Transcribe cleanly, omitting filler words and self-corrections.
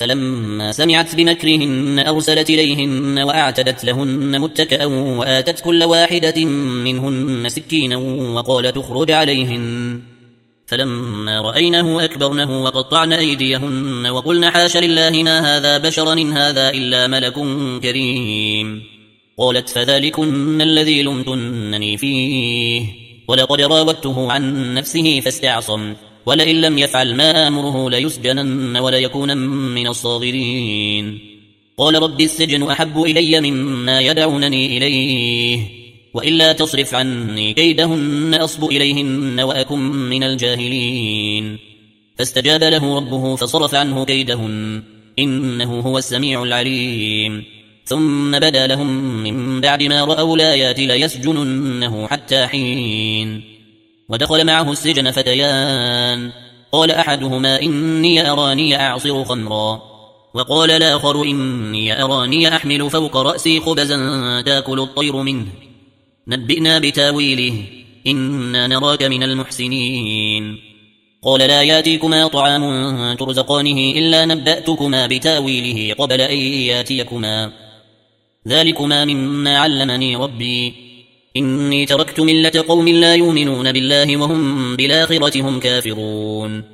فلما سمعت بمكرهن أرسلت إليهن وأعتدت لهن متكأ وآتت كل واحدة منهن سكينا وقالت اخرج عليهن. فلما رأينه أكبرنه وقطعن أيديهن وقلن حاش لله ما هذا بشرا إن هذا إلا ملك كريم. قالت فذلكن الذي لمتنني فيه ولقد راودته عن نفسه فاستعصم ولئن لم يفعل ما آمره ليسجنن وليكون من الصاغرين. قال رب السجن أحب إلي مما يدعونني إليه وإلا تصرف عني كيدهن أصب إليهن وأكن من الجاهلين. فاستجاب له ربه فصرف عنه كيدهن إنه هو السميع العليم. ثم بدا لهم من بعد ما رأوا الآيات ليسجننه حتى حين. ودخل معه السجن فتيان قال أحدهما إني أراني أعصر خمرا وقال الآخر إني أراني أحمل فوق رأسي خبزا تأكل الطير منه نبئنا بتاويله إنا نراك من المحسنين. قال لا ياتيكما طعام ترزقانه إلا نبأتكما بتاويله قبل أن ياتيكما ذلكما مما علمني ربي إني تركت ملة قوم لا يؤمنون بالله وهم بالآخرة هم كافرون.